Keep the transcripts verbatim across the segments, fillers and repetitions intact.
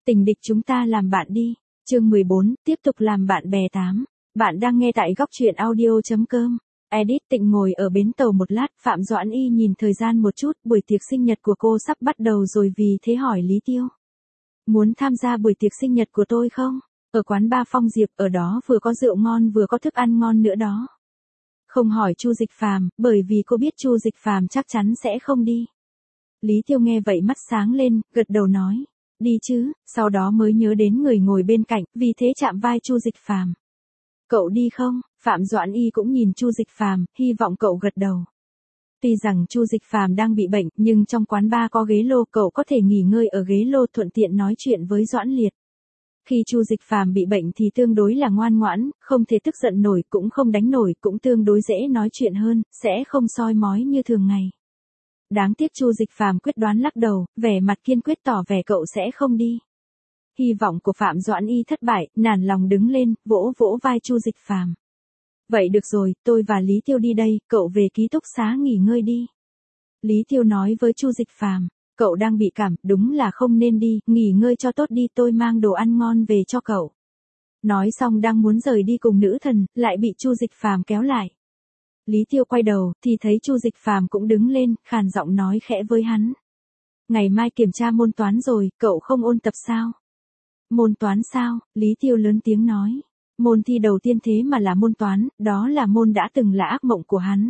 Tình địch chúng ta làm bạn đi. Chương mười bốn, tiếp tục làm bạn bè tám. Bạn đang nghe tại góc truyện audio chấm com. Edit Tịnh ngồi ở bến tàu một lát, Phạm Doãn Y nhìn thời gian một chút, buổi tiệc sinh nhật của cô sắp bắt đầu rồi vì thế hỏi Lý Tiêu. Muốn tham gia buổi tiệc sinh nhật của tôi không? Ở quán bar Phong Diệp, ở đó vừa có rượu ngon vừa có thức ăn ngon nữa đó. Không hỏi Chu Dịch Phàm, bởi vì cô biết Chu Dịch Phàm chắc chắn sẽ không đi. Lý Tiêu nghe vậy mắt sáng lên, gật đầu nói. Đi chứ, sau đó mới nhớ đến người ngồi bên cạnh, vì thế chạm vai Chu Dịch Phàm. Cậu đi không? Phạm Doãn Y cũng nhìn Chu Dịch Phàm, hy vọng cậu gật đầu. Tuy rằng Chu Dịch Phàm đang bị bệnh, nhưng trong quán bar có ghế lô, cậu có thể nghỉ ngơi ở ghế lô thuận tiện nói chuyện với Doãn Liệt. Khi Chu Dịch Phàm bị bệnh thì tương đối là ngoan ngoãn, không thể tức giận nổi, cũng không đánh nổi, cũng tương đối dễ nói chuyện hơn, sẽ không soi mói như thường ngày. Đáng tiếc Chu Dịch Phàm quyết đoán lắc đầu, vẻ mặt kiên quyết tỏ vẻ cậu sẽ không đi. Hy vọng của Phạm Doãn Y thất bại, nản lòng đứng lên, vỗ vỗ vai Chu Dịch Phàm. Vậy được rồi, tôi và Lý Tiêu đi đây, cậu về ký túc xá nghỉ ngơi đi. Lý Tiêu nói với Chu Dịch Phàm, cậu đang bị cảm, đúng là không nên đi, nghỉ ngơi cho tốt đi, tôi mang đồ ăn ngon về cho cậu. Nói xong đang muốn rời đi cùng nữ thần, lại bị Chu Dịch Phàm kéo lại. Lý Tiêu quay đầu, thì thấy Chu Dịch Phàm cũng đứng lên, khàn giọng nói khẽ với hắn. Ngày mai kiểm tra môn toán rồi, cậu không ôn tập sao? Môn toán sao? Lý Tiêu lớn tiếng nói. Môn thi đầu tiên thế mà là môn toán, đó là môn đã từng là ác mộng của hắn.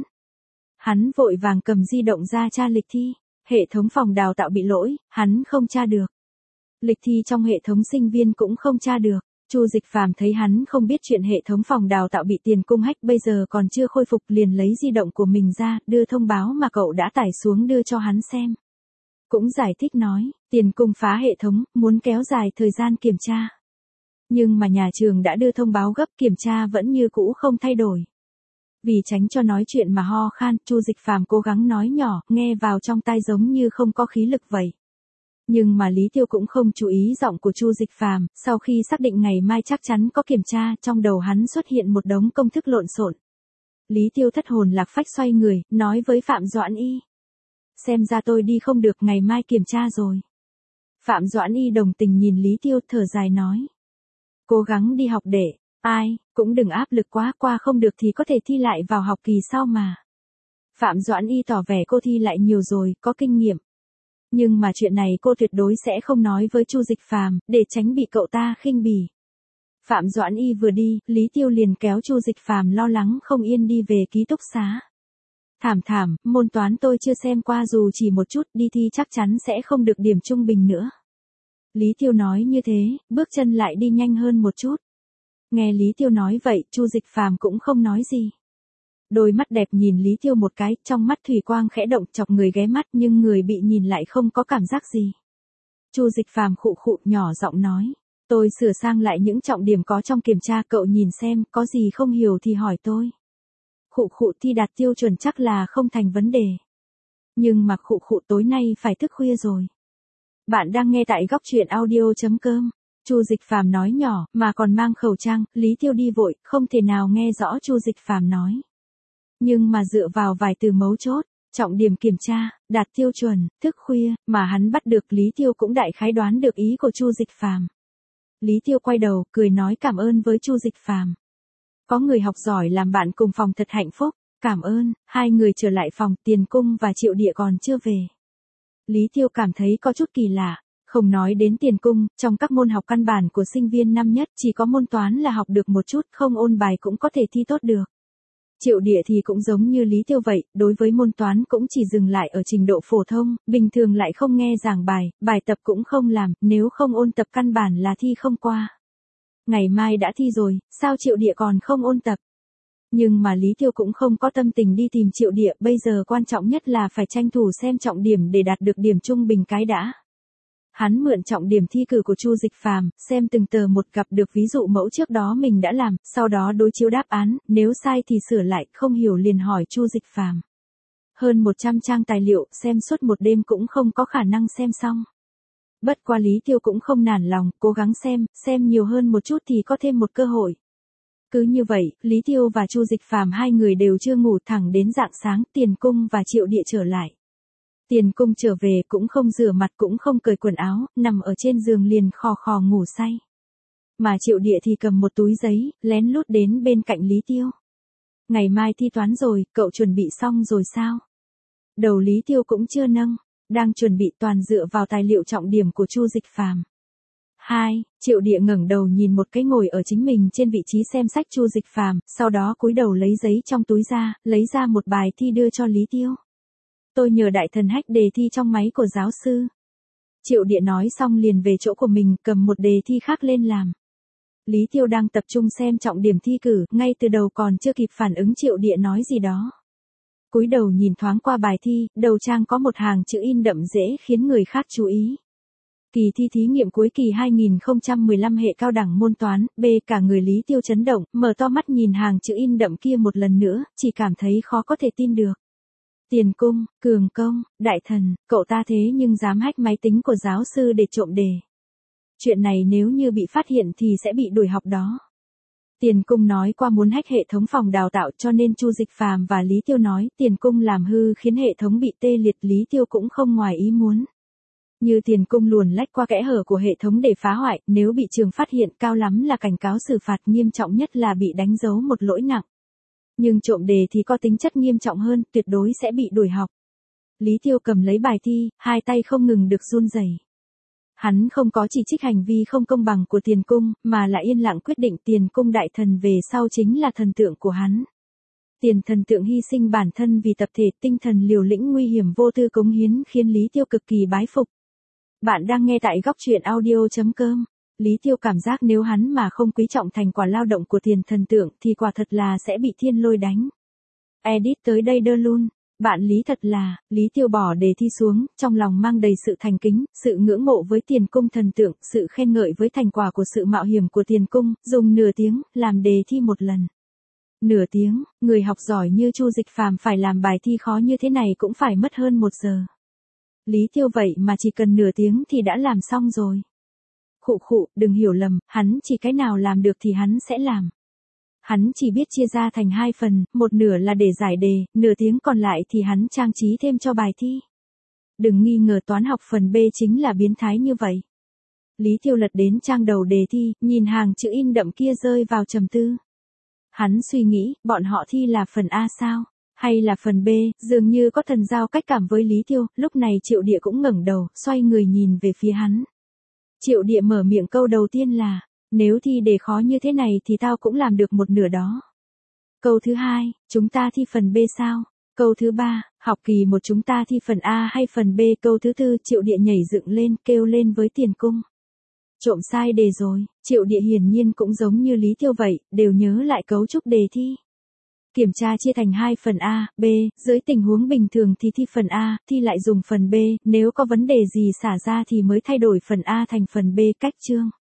Hắn vội vàng cầm di động ra tra lịch thi. Hệ thống phòng đào tạo bị lỗi, hắn không tra được. Lịch thi trong hệ thống sinh viên cũng không tra được. Chu Dịch Phàm thấy hắn không biết chuyện hệ thống phòng đào tạo bị tiền cung hack bây giờ còn chưa khôi phục, liền lấy di động của mình ra, đưa thông báo mà cậu đã tải xuống đưa cho hắn xem. Cũng giải thích nói, tiền cung phá hệ thống, muốn kéo dài thời gian kiểm tra. Nhưng mà nhà trường đã đưa thông báo gấp, kiểm tra vẫn như cũ không thay đổi. Vì tránh cho nói chuyện mà ho khan, Chu Dịch Phàm cố gắng nói nhỏ, nghe vào trong tai giống như không có khí lực vậy. Nhưng mà Lý Tiêu cũng không chú ý giọng của Chu Dịch Phàm, sau khi xác định ngày mai chắc chắn có kiểm tra, trong đầu hắn xuất hiện một đống công thức lộn xộn. Lý Tiêu thất hồn lạc phách xoay người, nói với Phạm Doãn Y. Xem ra tôi đi không được, ngày mai kiểm tra rồi. Phạm Doãn Y đồng tình nhìn Lý Tiêu, thở dài nói. Cố gắng đi học để, ai, cũng đừng áp lực quá, qua không được thì có thể thi lại vào học kỳ sau mà. Phạm Doãn Y tỏ vẻ cô thi lại nhiều rồi, có kinh nghiệm. Nhưng mà chuyện này cô tuyệt đối sẽ không nói với Chu Dịch Phàm, để tránh bị cậu ta khinh bỉ. Phạm Doãn Y vừa đi, Lý Tiêu liền kéo Chu Dịch Phàm lo lắng không yên đi về ký túc xá. Thảm thảm, môn toán tôi chưa xem qua, dù chỉ một chút, đi thi chắc chắn sẽ không được điểm trung bình nữa. Lý Tiêu nói như thế, bước chân lại đi nhanh hơn một chút. Nghe Lý Tiêu nói vậy, Chu Dịch Phàm cũng không nói gì. Đôi mắt đẹp nhìn Lý Tiêu một cái, trong mắt thủy quang khẽ động, chọc người ghé mắt, nhưng người bị nhìn lại không có cảm giác gì. Chu Dịch Phàm khụ khụ nhỏ giọng nói, tôi sửa sang lại những trọng điểm có trong kiểm tra, cậu nhìn xem, có gì không hiểu thì hỏi tôi. Khụ khụ thi đạt tiêu chuẩn chắc là không thành vấn đề. Nhưng mà khụ khụ tối nay phải thức khuya rồi. Bạn đang nghe tại góc truyện audio chấm com. Chu Dịch Phàm nói nhỏ, mà còn mang khẩu trang, Lý Tiêu đi vội, không thể nào nghe rõ Chu Dịch Phàm nói. Nhưng mà dựa vào vài từ mấu chốt, trọng điểm kiểm tra, đạt tiêu chuẩn, thức khuya, mà hắn bắt được, Lý Tiêu cũng đại khái đoán được ý của Chu Dịch Phàm. Lý Tiêu quay đầu, cười nói cảm ơn với Chu Dịch Phàm. Có người học giỏi làm bạn cùng phòng thật hạnh phúc, cảm ơn. Hai người trở lại phòng, Tiền Cung và Triệu Địa còn chưa về. Lý Tiêu cảm thấy có chút kỳ lạ. Không nói đến Tiền Cung, trong các môn học căn bản của sinh viên năm nhất chỉ có môn toán là học được một chút, không ôn bài cũng có thể thi tốt được. Triệu Địa thì cũng giống như Lý Tiêu vậy, đối với môn toán cũng chỉ dừng lại ở trình độ phổ thông, bình thường lại không nghe giảng bài, bài tập cũng không làm, nếu không ôn tập căn bản là thi không qua. Ngày mai đã thi rồi, sao Triệu Địa còn không ôn tập? Nhưng mà Lý Tiêu cũng không có tâm tình đi tìm Triệu Địa, bây giờ quan trọng nhất là phải tranh thủ xem trọng điểm để đạt được điểm trung bình cái đã. Hắn mượn trọng điểm thi cử của Chu Dịch Phàm, xem từng tờ một, gặp được ví dụ mẫu trước đó mình đã làm, sau đó đối chiếu đáp án, nếu sai thì sửa lại, không hiểu liền hỏi Chu Dịch Phàm. Hơn một trăm trang tài liệu, xem suốt một đêm cũng không có khả năng xem xong. Bất qua Lý Tiêu cũng không nản lòng, cố gắng xem, xem nhiều hơn một chút thì có thêm một cơ hội. Cứ như vậy, Lý Tiêu và Chu Dịch Phàm hai người đều chưa ngủ, thẳng đến rạng sáng, Tiền Cung và Triệu Địa trở lại. Tiền Cung trở về cũng không rửa mặt cũng không cởi quần áo, nằm ở trên giường liền khò khò ngủ say. Mà Triệu Địa thì cầm một túi giấy, lén lút đến bên cạnh Lý Tiêu. Ngày mai thi toán rồi, cậu chuẩn bị xong rồi sao? Đầu Lý Tiêu cũng chưa nâng, đang chuẩn bị toàn dựa vào tài liệu trọng điểm của Chu Dịch Phàm. Hai, Triệu Địa ngẩng đầu nhìn một cái ngồi ở chính mình trên vị trí xem sách Chu Dịch Phàm, sau đó cúi đầu lấy giấy trong túi ra, lấy ra một bài thi đưa cho Lý Tiêu. Tôi nhờ đại thần hack đề thi trong máy của giáo sư. Triệu Địa nói xong liền về chỗ của mình, cầm một đề thi khác lên làm. Lý Tiêu đang tập trung xem trọng điểm thi cử, ngay từ đầu còn chưa kịp phản ứng Triệu Địa nói gì đó. Cúi đầu nhìn thoáng qua bài thi, đầu trang có một hàng chữ in đậm dễ khiến người khác chú ý. Kỳ thi thí nghiệm cuối kỳ hai không một lăm hệ cao đẳng môn toán, B. Cả người Lý Tiêu chấn động, mở to mắt nhìn hàng chữ in đậm kia một lần nữa, chỉ cảm thấy khó có thể tin được. Tiền Cung, Cường Công, Đại Thần, cậu ta thế nhưng dám hack máy tính của giáo sư để trộm đề. Chuyện này nếu như bị phát hiện thì sẽ bị đuổi học đó. Tiền Cung nói qua muốn hack hệ thống phòng đào tạo cho nên Chu Dịch Phàm và Lý Tiêu nói Tiền Cung làm hư khiến hệ thống bị tê liệt, Lý Tiêu cũng không ngoài ý muốn. Như Tiền Cung luồn lách qua kẽ hở của hệ thống để phá hoại, nếu bị trường phát hiện cao lắm là cảnh cáo xử phạt, nghiêm trọng nhất là bị đánh dấu một lỗi nặng. Nhưng trộm đề thì có tính chất nghiêm trọng hơn, tuyệt đối sẽ bị đuổi học. Lý Tiêu cầm lấy bài thi, hai tay không ngừng được run rẩy. Hắn không có chỉ trích hành vi không công bằng của Tiền Cung, mà là yên lặng quyết định Tiền Cung đại thần về sau chính là thần tượng của hắn. Tiền thần tượng hy sinh bản thân vì tập thể, tinh thần liều lĩnh nguy hiểm vô tư cống hiến khiến Lý Tiêu cực kỳ bái phục. Bạn đang nghe tại góc truyện audio chấm com. Lý Tiêu cảm giác nếu hắn mà không quý trọng thành quả lao động của tiền thần tượng thì quả thật là sẽ bị thiên lôi đánh. Edit tới đây đơ luôn. Bạn Lý thật là, Lý Tiêu bỏ đề thi xuống, trong lòng mang đầy sự thành kính, sự ngưỡng mộ với Tiền Cung thần tượng, sự khen ngợi với thành quả của sự mạo hiểm của Tiền Cung, dùng nửa tiếng, làm đề thi một lần. Nửa tiếng, người học giỏi như Chu Dịch Phàm phải làm bài thi khó như thế này cũng phải mất hơn một giờ. Lý Tiêu vậy mà chỉ cần nửa tiếng thì đã làm xong rồi. Khụ khụ, đừng hiểu lầm, hắn chỉ cái nào làm được thì hắn sẽ làm. Hắn chỉ biết chia ra thành hai phần, một nửa là để giải đề, nửa tiếng còn lại thì hắn trang trí thêm cho bài thi. Đừng nghi ngờ toán học phần B chính là biến thái như vậy. Lý Tiêu lật đến trang đầu đề thi, nhìn hàng chữ in đậm kia rơi vào trầm tư. Hắn suy nghĩ, bọn họ thi là phần A sao? Hay là phần B? Dường như có thần giao cách cảm với Lý Tiêu, lúc này Triệu Địa cũng ngẩng đầu, xoay người nhìn về phía hắn. Triệu Địa mở miệng câu đầu tiên là, nếu thi đề khó như thế này thì tao cũng làm được một nửa đó. Câu thứ hai, chúng ta thi phần B sao? Câu thứ ba, học kỳ một chúng ta thi phần A hay phần B? Câu thứ tư, Triệu Địa nhảy dựng lên, kêu lên với Tiền Cung. Trộm sai đề rồi. Triệu Địa hiển nhiên cũng giống như Lý Tiêu vậy, đều nhớ lại cấu trúc đề thi. Kiểm tra chia thành hai phần A, B, dưới tình huống bình thường thì thi phần A, thi lại dùng phần B, nếu có vấn đề gì xả ra thì mới thay đổi phần A thành phần B, cách chương.